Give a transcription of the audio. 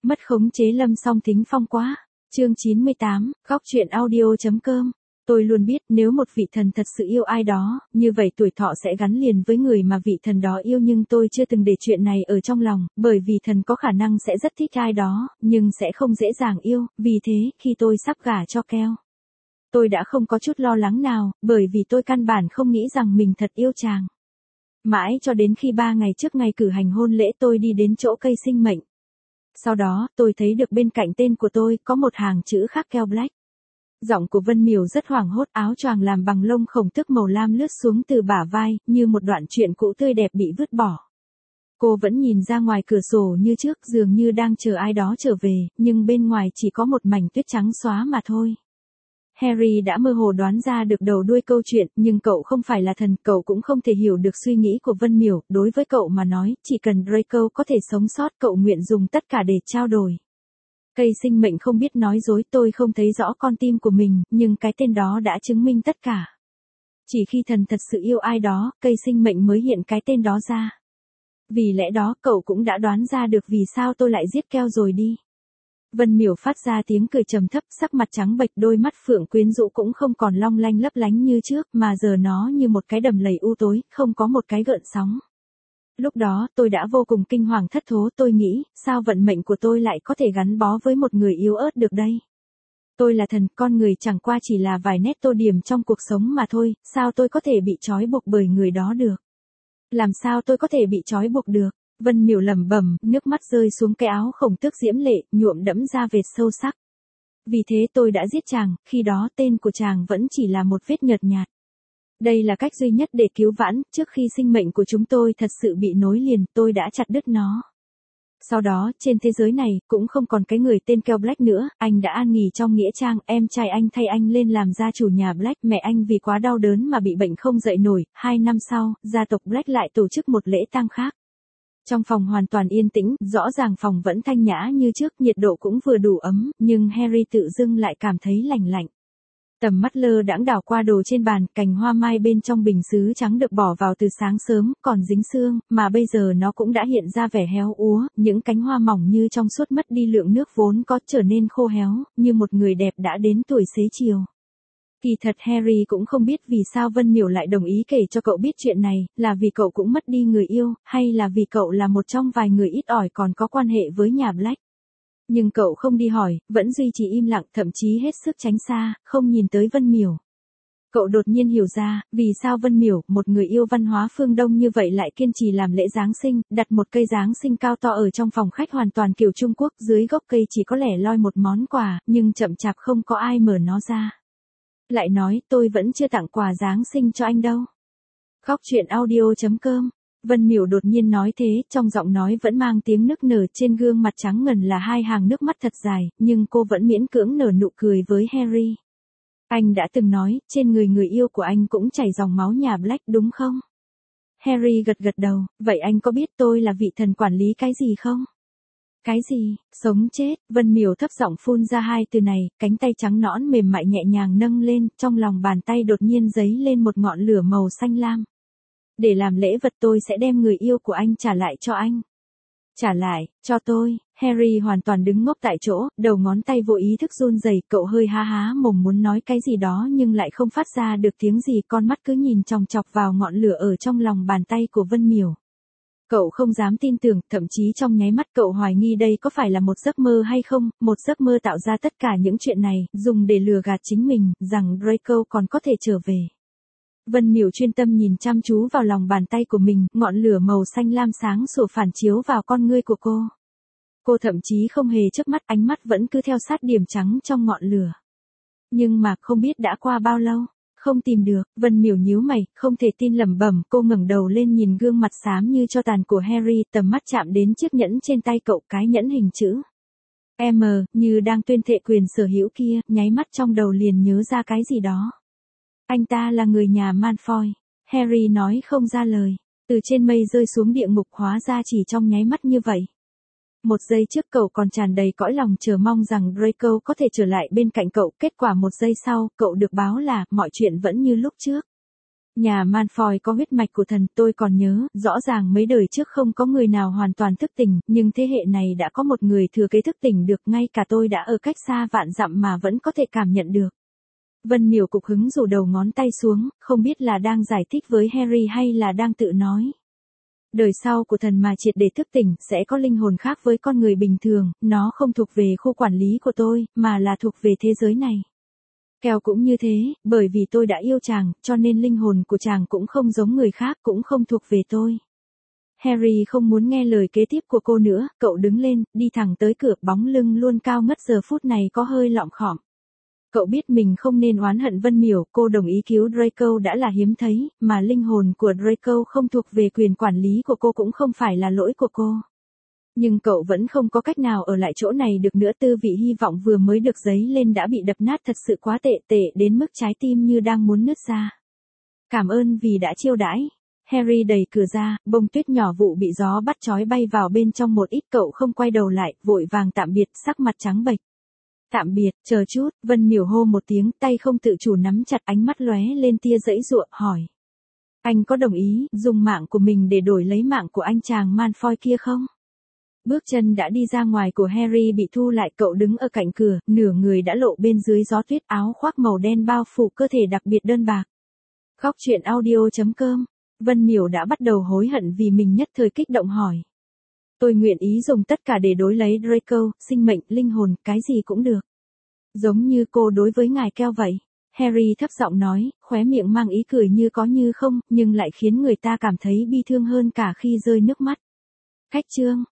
Mất khống chế Lâm Song Thính Phong quá. Chương 98, góc truyện audio.com. Tôi luôn biết nếu một vị thần thật sự yêu ai đó, như vậy tuổi thọ sẽ gắn liền với người mà vị thần đó yêu, nhưng tôi chưa từng để chuyện này ở trong lòng, bởi vì thần có khả năng sẽ rất thích ai đó, nhưng sẽ không dễ dàng yêu, vì thế khi tôi sắp gả cho Keo, tôi đã không có chút lo lắng nào, bởi vì tôi căn bản không nghĩ rằng mình thật yêu chàng. Mãi cho đến khi 3 ngày trước ngày cử hành hôn lễ tôi đi đến chỗ cây sinh mệnh. Sau đó, tôi thấy được bên cạnh tên của tôi có một hàng chữ khắc Keo Black. Giọng của Vân Miểu rất hoảng hốt, áo choàng làm bằng lông khổng tước màu lam lướt xuống từ bả vai, như một đoạn truyện cũ tươi đẹp bị vứt bỏ. Cô vẫn nhìn ra ngoài cửa sổ như trước, dường như đang chờ ai đó trở về, nhưng bên ngoài chỉ có một mảnh tuyết trắng xóa mà thôi. Harry đã mơ hồ đoán ra được đầu đuôi câu chuyện, nhưng cậu không phải là thần, cậu cũng không thể hiểu được suy nghĩ của Vân Miểu, đối với cậu mà nói, chỉ cần Draco có thể sống sót, cậu nguyện dùng tất cả để trao đổi. Cây sinh mệnh không biết nói dối, tôi không thấy rõ con tim của mình, nhưng cái tên đó đã chứng minh tất cả. Chỉ khi thần thật sự yêu ai đó, cây sinh mệnh mới hiện cái tên đó ra. Vì lẽ đó, cậu cũng đã đoán ra được vì sao tôi lại giết Keo rồi đi. Vân Miểu phát ra tiếng cười trầm thấp, sắc mặt trắng bệch, đôi mắt phượng quyến rũ cũng không còn long lanh lấp lánh như trước, mà giờ nó như một cái đầm lầy u tối, không có một cái gợn sóng. Lúc đó, tôi đã vô cùng kinh hoàng thất thố, tôi nghĩ, sao vận mệnh của tôi lại có thể gắn bó với một người yếu ớt được đây? Tôi là thần, con người chẳng qua chỉ là vài nét tô điểm trong cuộc sống mà thôi, sao tôi có thể bị trói buộc bởi người đó được? Làm sao tôi có thể bị trói buộc được? Vân Miểu lẩm bẩm, nước mắt rơi xuống cái áo khổng tước diễm lệ, nhuộm đẫm ra vệt sâu sắc. Vì thế tôi đã giết chàng, khi đó tên của chàng vẫn chỉ là một vết nhợt nhạt. Đây là cách duy nhất để cứu vãn, trước khi sinh mệnh của chúng tôi thật sự bị nối liền, tôi đã chặt đứt nó. Sau đó, trên thế giới này, cũng không còn cái người tên Keo Black nữa, anh đã an nghỉ trong nghĩa trang, em trai anh thay anh lên làm gia chủ nhà Black, mẹ anh vì quá đau đớn mà bị bệnh không dậy nổi, 2 năm sau, gia tộc Black lại tổ chức một lễ tang khác. Trong phòng hoàn toàn yên tĩnh, rõ ràng phòng vẫn thanh nhã như trước, nhiệt độ cũng vừa đủ ấm, nhưng Harry tự dưng lại cảm thấy lạnh lạnh. Tầm mắt lơ đãng đảo qua đồ trên bàn, cành hoa mai bên trong bình sứ trắng được bỏ vào từ sáng sớm, còn dính sương, mà bây giờ nó cũng đã hiện ra vẻ héo úa, những cánh hoa mỏng như trong suốt mất đi lượng nước vốn có, trở nên khô héo, như một người đẹp đã đến tuổi xế chiều. Kỳ thật Harry cũng không biết vì sao Vân Miểu lại đồng ý kể cho cậu biết chuyện này, là vì cậu cũng mất đi người yêu, hay là vì cậu là một trong vài người ít ỏi còn có quan hệ với nhà Black. Nhưng cậu không đi hỏi, vẫn duy trì im lặng, thậm chí hết sức tránh xa, không nhìn tới Vân Miểu. Cậu đột nhiên hiểu ra, vì sao Vân Miểu, một người yêu văn hóa phương Đông như vậy lại kiên trì làm lễ Giáng sinh, đặt một cây Giáng sinh cao to ở trong phòng khách hoàn toàn kiểu Trung Quốc, dưới gốc cây chỉ có lẻ loi một món quà, nhưng chậm chạp không có ai mở nó ra. Lại nói, tôi vẫn chưa tặng quà Giáng sinh cho anh đâu. Góc truyện audio.com. Vân Miểu đột nhiên nói thế, trong giọng nói vẫn mang tiếng nức nở, trên gương mặt trắng ngần là 2 hàng nước mắt thật dài, nhưng cô vẫn miễn cưỡng nở nụ cười với Harry. Anh đã từng nói, trên người yêu của anh cũng chảy dòng máu nhà Black đúng không? Harry gật gật đầu, vậy anh có biết tôi là vị thần quản lý cái gì không? Cái gì? Sống chết? Vân Miểu thấp giọng phun ra 2 từ này, cánh tay trắng nõn mềm mại nhẹ nhàng nâng lên, trong lòng bàn tay đột nhiên dấy lên một ngọn lửa màu xanh lam. Để làm lễ vật tôi sẽ đem người yêu của anh trả lại cho anh. Trả lại, cho tôi. Harry hoàn toàn đứng ngốc tại chỗ, đầu ngón tay vô ý thức run rẩy, cậu hơi há há mồm muốn nói cái gì đó nhưng lại không phát ra được tiếng gì, con mắt cứ nhìn chòng chọc vào ngọn lửa ở trong lòng bàn tay của Vân Miểu. Cậu không dám tin tưởng, thậm chí trong nháy mắt cậu hoài nghi đây có phải là một giấc mơ hay không, một giấc mơ tạo ra tất cả những chuyện này, dùng để lừa gạt chính mình, rằng Draco còn có thể trở về. Vân Miểu chuyên tâm nhìn chăm chú vào lòng bàn tay của mình, ngọn lửa màu xanh lam sáng sủa phản chiếu vào con ngươi của cô. Cô thậm chí không hề chớp mắt, ánh mắt vẫn cứ theo sát điểm trắng trong ngọn lửa. Nhưng mà không biết đã qua bao lâu, không tìm được, Vân Miểu nhíu mày, không thể tin lẩm bẩm, cô ngẩng đầu lên nhìn gương mặt xám như tro tàn của Harry, tầm mắt chạm đến chiếc nhẫn trên tay cậu, cái nhẫn hình chữ M, như đang tuyên thệ quyền sở hữu kia, nháy mắt trong đầu liền nhớ ra cái gì đó. Anh ta là người nhà Malfoy. Harry nói không ra lời. Từ trên mây rơi xuống địa ngục hóa ra chỉ trong nháy mắt như vậy. Một giây trước cậu còn tràn đầy cõi lòng chờ mong rằng Draco có thể trở lại bên cạnh cậu. Kết quả một giây sau, cậu được báo là mọi chuyện vẫn như lúc trước. Nhà Malfoy có huyết mạch của thần, tôi còn nhớ, rõ ràng mấy đời trước không có người nào hoàn toàn thức tỉnh, nhưng thế hệ này đã có một người thừa kế thức tỉnh được, ngay cả tôi đã ở cách xa vạn dặm mà vẫn có thể cảm nhận được. Vân Miểu cục hứng rủ đầu ngón tay xuống, không biết là đang giải thích với Harry hay là đang tự nói. Đời sau của thần mà triệt để thức tỉnh, sẽ có linh hồn khác với con người bình thường, nó không thuộc về khu quản lý của tôi, mà là thuộc về thế giới này. Kèo cũng như thế, bởi vì tôi đã yêu chàng, cho nên linh hồn của chàng cũng không giống người khác, cũng không thuộc về tôi. Harry không muốn nghe lời kế tiếp của cô nữa, cậu đứng lên, đi thẳng tới cửa, bóng lưng luôn cao ngất giờ phút này có hơi lọm khọm. Cậu biết mình không nên oán hận Vân Miểu, cô đồng ý cứu Draco đã là hiếm thấy, mà linh hồn của Draco không thuộc về quyền quản lý của cô cũng không phải là lỗi của cô. Nhưng cậu vẫn không có cách nào ở lại chỗ này được nữa, tư vị hy vọng vừa mới được dấy lên đã bị đập nát thật sự quá tệ đến mức trái tim như đang muốn nứt ra. Cảm ơn vì đã chiêu đãi. Harry đẩy cửa ra, bông tuyết nhỏ vụ bị gió bắt chói bay vào bên trong một ít, cậu không quay đầu lại, vội vàng tạm biệt, sắc mặt trắng bệch. Tạm biệt, chờ chút, Vân Miểu hô một tiếng, tay không tự chủ nắm chặt, ánh mắt lóe lên tia giãy giụa, hỏi. Anh có đồng ý dùng mạng của mình để đổi lấy mạng của anh chàng Malfoy kia không? Bước chân đã đi ra ngoài của Harry bị thu lại, cậu đứng ở cạnh cửa, nửa người đã lộ bên dưới gió tuyết, áo khoác màu đen bao phủ cơ thể đặc biệt đơn bạc. Góc truyện audio.com. Vân Miểu đã bắt đầu hối hận vì mình nhất thời kích động hỏi. Tôi nguyện ý dùng tất cả để đối lấy Draco, sinh mệnh, linh hồn, cái gì cũng được. Giống như cô đối với ngài Keo vậy. Harry thấp giọng nói, khóe miệng mang ý cười như có như không, nhưng lại khiến người ta cảm thấy bi thương hơn cả khi rơi nước mắt. Khách chương.